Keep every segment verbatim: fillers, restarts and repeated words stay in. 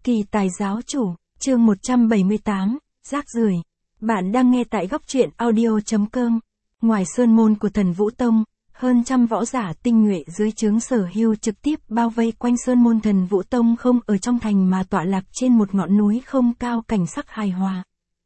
Kỳ tài giáo chủ, chương một trăm bảy mươi tám, rác rưởi. Bạn đang nghe tại góc truyện audio chấm com. Ngoài sơn môn của Thần Vũ Tông, hơn trăm võ giả tinh nhuệ dưới trướng Sở Hưu trực tiếp bao vây quanh sơn môn Thần Vũ Tông không ở trong thành mà tọa lạc trên một ngọn núi không cao, cảnh sắc hài hòa.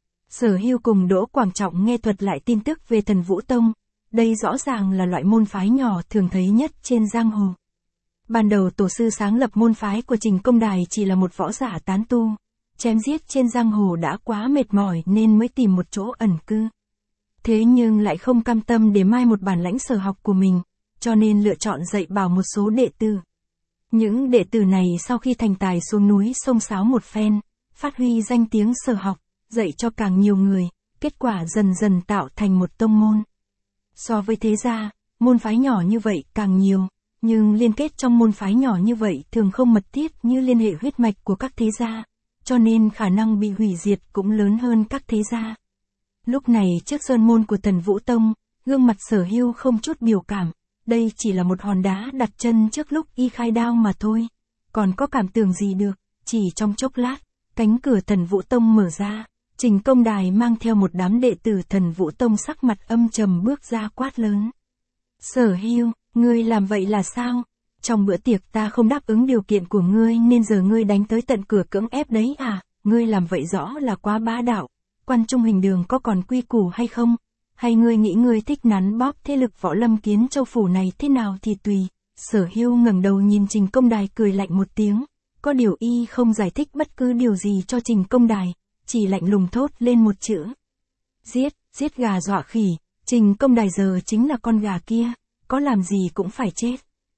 Sở Hưu cùng Đỗ Quảng Trọng nghe thuật lại tin tức về Thần Vũ Tông. Đây rõ ràng là loại môn phái nhỏ thường thấy nhất trên giang hồ. Ban đầu tổ sư sáng lập môn phái của Trình Công Đài chỉ là một võ giả tán tu, chém giết trên giang hồ đã quá mệt mỏi nên mới tìm một chỗ ẩn cư. Thế nhưng lại không cam tâm để mai một bản lãnh sở học của mình, cho nên lựa chọn dạy bảo một số đệ tử. Những đệ tử này sau khi thành tài xuống núi xông xáo một phen, phát huy danh tiếng sở học, dạy cho càng nhiều người, kết quả dần dần tạo thành một tông môn. So với thế gia, môn phái nhỏ như vậy càng nhiều. Nhưng liên kết trong môn phái nhỏ như vậy thường không mật thiết như liên hệ huyết mạch của các thế gia, cho nên khả năng bị hủy diệt cũng lớn hơn các thế gia. Lúc này trước sơn môn của Thần Vũ Tông, gương mặt Sở Hưu không chút biểu cảm, đây chỉ là một hòn đá đặt chân trước lúc y khai đao mà thôi. Còn có cảm tưởng gì được, chỉ trong chốc lát, cánh cửa Thần Vũ Tông mở ra, Trình Công Đài mang theo một đám đệ tử Thần Vũ Tông sắc mặt âm trầm bước ra quát lớn. Sở Hưu, ngươi làm vậy là sao? Trong bữa tiệc ta không đáp ứng điều kiện của ngươi nên giờ ngươi đánh tới tận cửa cưỡng ép đấy à? Ngươi làm vậy rõ là quá bá đạo. Quan Trung Hình Đường có còn quy củ hay không? Hay ngươi nghĩ ngươi thích nắn bóp thế lực Võ Lâm Kiến Châu phủ này thế nào thì tùy. Sở Hưu ngẩng đầu nhìn Trình Công Đài cười lạnh một tiếng. Có điều y không giải thích bất cứ điều gì cho Trình Công Đài, chỉ lạnh lùng thốt lên một chữ. Giết, giết gà dọa khỉ. Trình Công Đài giờ chính là con gà kia, có làm gì cũng phải chết.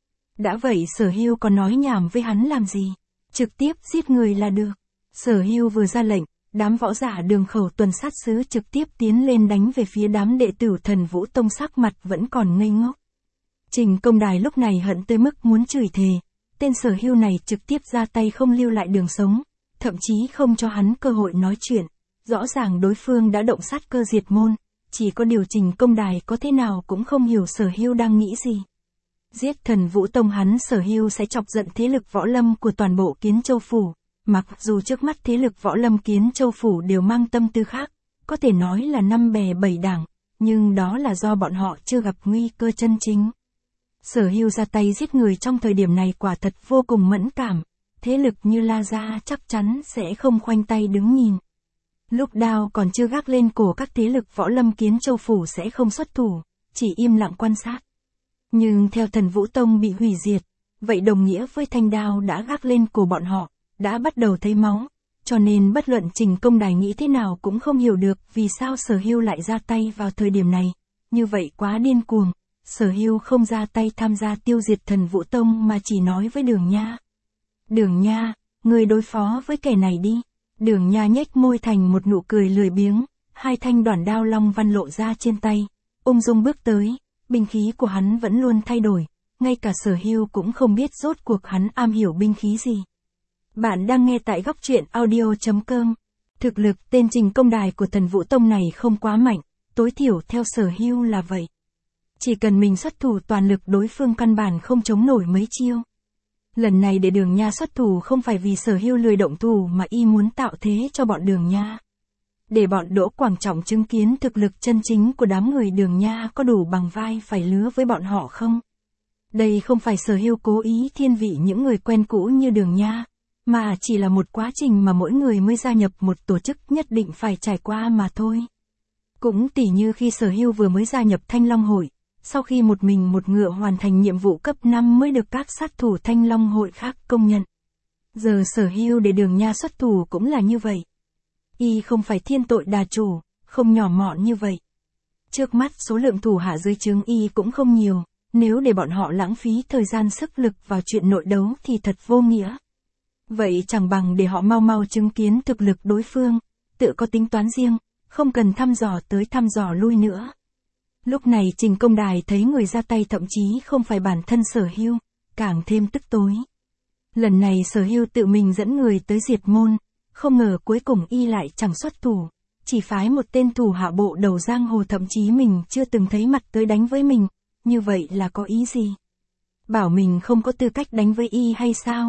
Đã vậy Sở Hưu còn nói nhảm với hắn làm gì, trực tiếp giết người là được. Sở Hưu vừa ra lệnh, đám võ giả Đường Khẩu tuần sát sứ trực tiếp tiến lên đánh về phía đám đệ tử Thần Vũ Tông, sắc mặt vẫn còn ngây ngốc. Trình Công Đài lúc này hận tới mức muốn chửi thề, tên Sở Hưu này trực tiếp ra tay không lưu lại đường sống, thậm chí không cho hắn cơ hội nói chuyện, rõ ràng đối phương đã động sát cơ diệt môn. Chỉ có điều Trình Công Đài có thế nào cũng không hiểu Sở Hưu đang nghĩ gì. Giết Thần Vũ Tông hắn Sở Hưu sẽ chọc giận thế lực võ lâm của toàn bộ Kiến Châu phủ, mặc dù trước mắt thế lực võ lâm Kiến Châu phủ đều mang tâm tư khác, có thể nói là năm bè bảy đảng, nhưng đó là do bọn họ chưa gặp nguy cơ chân chính. Sở Hưu ra tay giết người trong thời điểm này quả thật vô cùng mẫn cảm, thế lực như La Gia chắc chắn sẽ không khoanh tay đứng nhìn. Lúc đao còn chưa gác lên cổ các thế lực võ lâm Kiến Châu phủ sẽ không xuất thủ, chỉ im lặng quan sát. Nhưng theo Thần Vũ Tông bị hủy diệt, vậy đồng nghĩa với thanh đao đã gác lên cổ bọn họ, đã bắt đầu thấy máu, cho nên bất luận Trình Công Đài nghĩ thế nào cũng không hiểu được vì sao Sở Hưu lại ra tay vào thời điểm này, như vậy quá điên cuồng. Sở Hưu không ra tay tham gia tiêu diệt Thần Vũ Tông mà chỉ nói với Đường Nha. Đường Nha, ngươi đối phó với kẻ này đi. Đường Nha nhếch môi thành một nụ cười lười biếng, hai thanh đoản đao long văn lộ ra trên tay, ung dung bước tới, binh khí của hắn vẫn luôn thay đổi, ngay cả Sở Hưu cũng không biết rốt cuộc hắn am hiểu binh khí gì. Bạn đang nghe tại góc truyện audio chấm com. Thực lực tên Trình Công Đài của Thần Vũ Tông này không quá mạnh, tối thiểu theo Sở Hưu là vậy. Chỉ cần mình xuất thủ toàn lực đối phương căn bản không chống nổi mấy chiêu. Lần này để Đường Nha xuất thủ không phải vì Sở Hưu lười động thủ mà y muốn tạo thế cho bọn Đường Nha. Để bọn Đỗ Quảng Trọng chứng kiến thực lực chân chính của đám người Đường Nha có đủ bằng vai phải lứa với bọn họ không. Đây không phải Sở Hưu cố ý thiên vị những người quen cũ như Đường Nha, mà chỉ là một quá trình mà mỗi người mới gia nhập một tổ chức nhất định phải trải qua mà thôi. Cũng tỉ như khi Sở Hưu vừa mới gia nhập Thanh Long Hội. Sau khi một mình một ngựa hoàn thành nhiệm vụ cấp năm mới được các sát thủ Thanh Long Hội khác công nhận. Giờ Sở Hưu để Đường Nha xuất thủ cũng là như vậy. Y không phải thiên tội đà chủ, không nhỏ mọn như vậy. Trước mắt số lượng thủ hạ dưới trướng Y cũng không nhiều, nếu để bọn họ lãng phí thời gian sức lực vào chuyện nội đấu thì thật vô nghĩa. Vậy chẳng bằng để họ mau mau chứng kiến thực lực đối phương, tự có tính toán riêng, không cần thăm dò tới thăm dò lui nữa. Lúc này Trình Công Đài thấy người ra tay thậm chí không phải bản thân Sở Hưu, càng thêm tức tối. Lần này Sở Hưu tự mình dẫn người tới diệt môn, không ngờ cuối cùng y lại chẳng xuất thủ, chỉ phái một tên thủ hạ bộ đầu giang hồ thậm chí mình chưa từng thấy mặt tới đánh với mình, như vậy là có ý gì? Bảo mình không có tư cách đánh với y hay sao?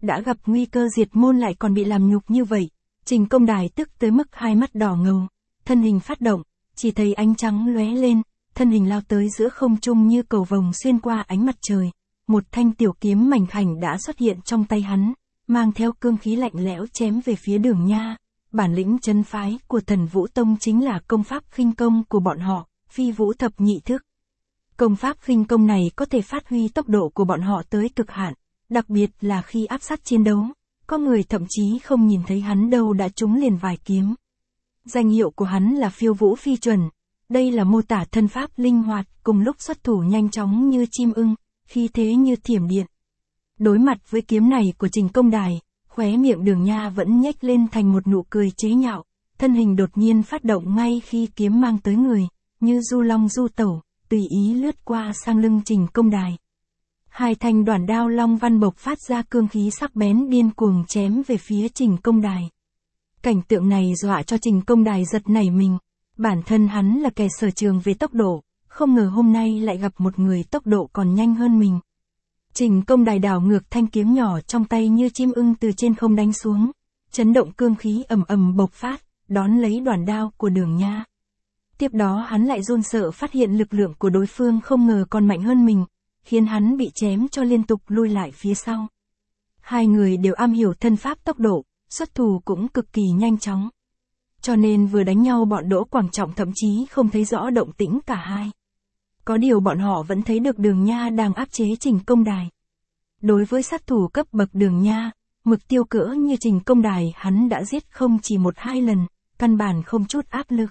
đã gặp nguy cơ diệt môn lại còn bị làm nhục như vậy. Trình Công Đài tức tới mức hai mắt đỏ ngầu, thân hình phát động, chỉ thấy ánh trắng lóe lên, thân hình lao tới giữa không trung như cầu vồng xuyên qua ánh mặt trời. Một thanh tiểu kiếm mảnh khảnh đã xuất hiện trong tay hắn, mang theo cương khí lạnh lẽo chém về phía Đường Nha. Bản lĩnh chân phái của Thần Vũ Tông chính là công pháp khinh công của bọn họ, Phi Vũ Thập Nhị Thức. Công pháp khinh công này có thể phát huy tốc độ của bọn họ tới cực hạn, đặc biệt là khi áp sát chiến đấu, có người thậm chí không nhìn thấy hắn đâu đã trúng liền vài kiếm. Danh hiệu của hắn là Phiêu Vũ Phi Chuẩn, đây là mô tả thân pháp linh hoạt, cùng lúc xuất thủ nhanh chóng như chim ưng, khí thế như thiểm điện. Đối mặt với kiếm này của Trình Công Đài, khóe miệng Đường Nha vẫn nhếch lên thành một nụ cười chế nhạo, thân hình đột nhiên phát động ngay khi kiếm mang tới người, như du long du tẩu, tùy ý lướt qua sang lưng Trình Công Đài. Hai thanh đoản đao long văn bộc phát ra cương khí sắc bén điên cuồng chém về phía Trình Công Đài. Cảnh tượng này dọa cho Trình Công Đài giật nảy mình, bản thân hắn là kẻ sở trường về tốc độ, không ngờ hôm nay lại gặp một người tốc độ còn nhanh hơn mình. Trình Công Đài đảo ngược thanh kiếm nhỏ trong tay như chim ưng từ trên không đánh xuống, chấn động cương khí ầm ầm bộc phát, đón lấy đoản đao của Đường Nha. Tiếp đó hắn lại run sợ phát hiện lực lượng của đối phương không ngờ còn mạnh hơn mình, khiến hắn bị chém cho liên tục lui lại phía sau. Hai người đều am hiểu thân pháp tốc độ, xuất thủ cũng cực kỳ nhanh chóng. Cho nên vừa đánh nhau bọn Đỗ Quảng Trọng thậm chí không thấy rõ động tĩnh cả hai. Có điều bọn họ vẫn thấy được Đường Nha đang áp chế Trình Công Đài. Đối với sát thủ cấp bậc Đường Nha, mục tiêu cỡ như Trình Công Đài hắn đã giết không chỉ một hai lần, căn bản không chút áp lực.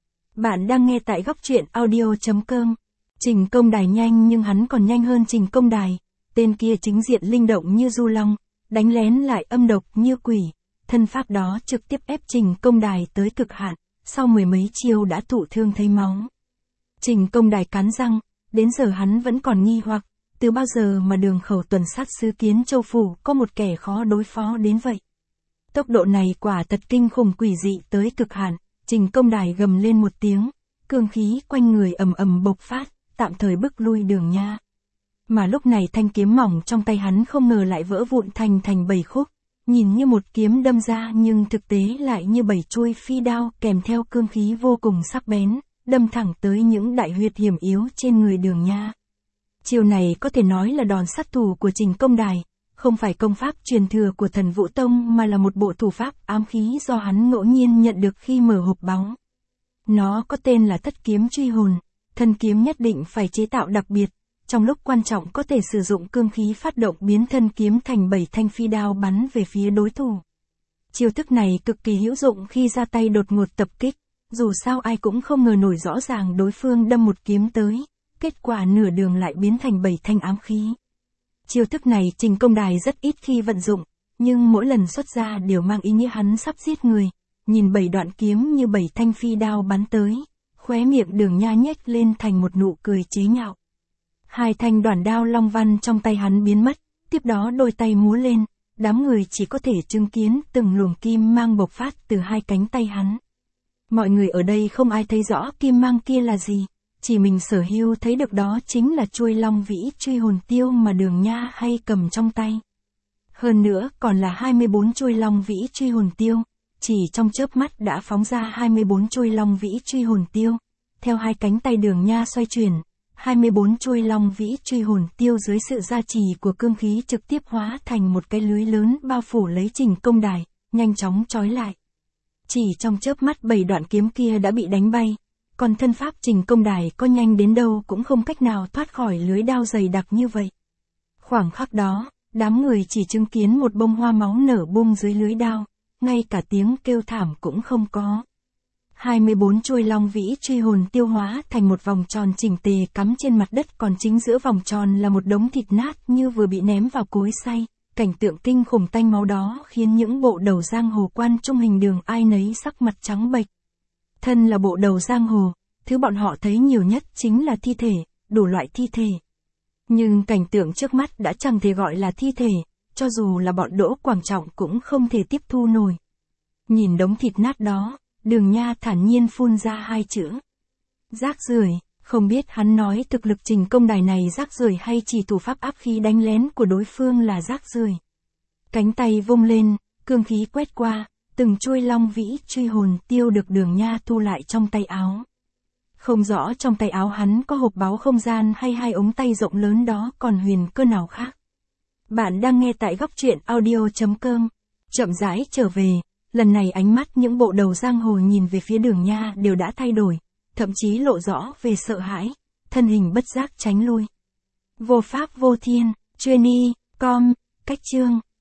Bạn đang nghe tại góc truyện audio chấm com. Trình Công Đài nhanh nhưng hắn còn nhanh hơn Trình Công Đài, tên kia chính diện linh động như du long, đánh lén lại âm độc như quỷ, thân pháp đó trực tiếp ép Trình Công Đài tới cực hạn, sau mười mấy chiêu đã thụ thương thấy máu. Trình Công Đài cắn răng, đến giờ hắn vẫn còn nghi hoặc, từ bao giờ mà Đường Khẩu tuần sát sứ Kiến Châu Phủ có một kẻ khó đối phó đến vậy. Tốc độ này quả thật kinh khủng quỷ dị tới cực hạn, Trình Công Đài gầm lên một tiếng, cương khí quanh người ầm ầm bộc phát, tạm thời bức lui Đường Nha. Mà lúc này thanh kiếm mỏng trong tay hắn không ngờ lại vỡ vụn thành thành bảy khúc, nhìn như một kiếm đâm ra nhưng thực tế lại như bảy chuôi phi đao kèm theo cương khí vô cùng sắc bén, đâm thẳng tới những đại huyệt hiểm yếu trên người Đường Nha. Chiêu này có thể nói là đòn sát thủ của Trình Công Đài, không phải công pháp truyền thừa của Thần Vũ Tông mà là một bộ thủ pháp ám khí do hắn ngẫu nhiên nhận được khi mở hộp báu. Nó có tên là Thất Kiếm Truy Hồn, thân kiếm nhất định phải chế tạo đặc biệt, trong lúc quan trọng có thể sử dụng cương khí phát động biến thân kiếm thành bảy thanh phi đao bắn về phía đối thủ. Chiêu thức này cực kỳ hữu dụng khi ra tay đột ngột tập kích, dù sao ai cũng không ngờ nổi rõ ràng đối phương đâm một kiếm tới, kết quả nửa đường lại biến thành bảy thanh ám khí. Chiêu thức này Trình Công Đài rất ít khi vận dụng, nhưng mỗi lần xuất ra đều mang ý nghĩa hắn sắp giết người, nhìn bảy đoạn kiếm như bảy thanh phi đao bắn tới, khóe miệng Đường Nha nhếch lên thành một nụ cười chế nhạo. Hai thanh đoản đao long văn trong tay hắn biến mất, tiếp đó đôi tay múa lên, đám người chỉ có thể chứng kiến từng luồng kim mang bộc phát từ hai cánh tay hắn. Mọi người ở đây không ai thấy rõ kim mang kia là gì, chỉ mình Sở Hưu thấy được đó chính là chuôi long vĩ truy hồn tiêu mà Đường Nha hay cầm trong tay. Hơn nữa còn là hai mươi bốn chuôi long vĩ truy hồn tiêu, chỉ trong chớp mắt đã phóng ra hai mươi bốn chuôi long vĩ truy hồn tiêu. Theo hai cánh tay Đường Nha xoay chuyển, hai mươi bốn chuôi long vĩ truy hồn tiêu dưới sự gia trì của cương khí trực tiếp hóa thành một cái lưới lớn bao phủ lấy Trình Công Đài, nhanh chóng trói lại. Chỉ trong chớp mắt bảy đoạn kiếm kia đã bị đánh bay, còn thân pháp Trình Công Đài có nhanh đến đâu cũng không cách nào thoát khỏi lưới đao dày đặc như vậy. Khoảng khắc đó, đám người chỉ chứng kiến một bông hoa máu nở bung dưới lưới đao, ngay cả tiếng kêu thảm cũng không có. hai mươi bốn chuôi long vĩ truy hồn tiêu hóa thành một vòng tròn chỉnh tề cắm trên mặt đất, còn chính giữa vòng tròn là một đống thịt nát như vừa bị ném vào cối xay. Cảnh tượng kinh khủng tanh máu đó khiến những bộ đầu giang hồ quan trung hình Đường ai nấy sắc mặt trắng bệch. Thân là bộ đầu giang hồ, thứ bọn họ thấy nhiều nhất chính là thi thể, đủ loại thi thể. Nhưng cảnh tượng trước mắt đã chẳng thể gọi là thi thể, cho dù là bọn Đỗ Quảng Trọng cũng không thể tiếp thu nổi. Nhìn đống thịt nát đó, Đường Nha thản nhiên phun ra hai chữ. Rác rưởi. Không biết hắn nói thực lực Trình Công Đài này rác rưởi hay chỉ thủ pháp áp khí đánh lén của đối phương là rác rưởi. Cánh tay vung lên, cương khí quét qua, từng chuôi long vĩ truy hồn tiêu được Đường Nha thu lại trong tay áo. Không rõ trong tay áo hắn có hộp báu không gian hay hai ống tay rộng lớn đó còn huyền cơ nào khác. Bạn đang nghe tại góc truyện audio.com. Chậm rãi trở về, lần này ánh mắt những bộ đầu giang hồ nhìn về phía Đường Nha đều đã thay đổi, thậm chí lộ rõ về sợ hãi, thân hình bất giác tránh lui. Vô pháp vô thiên, chuyên y, com, cách chương.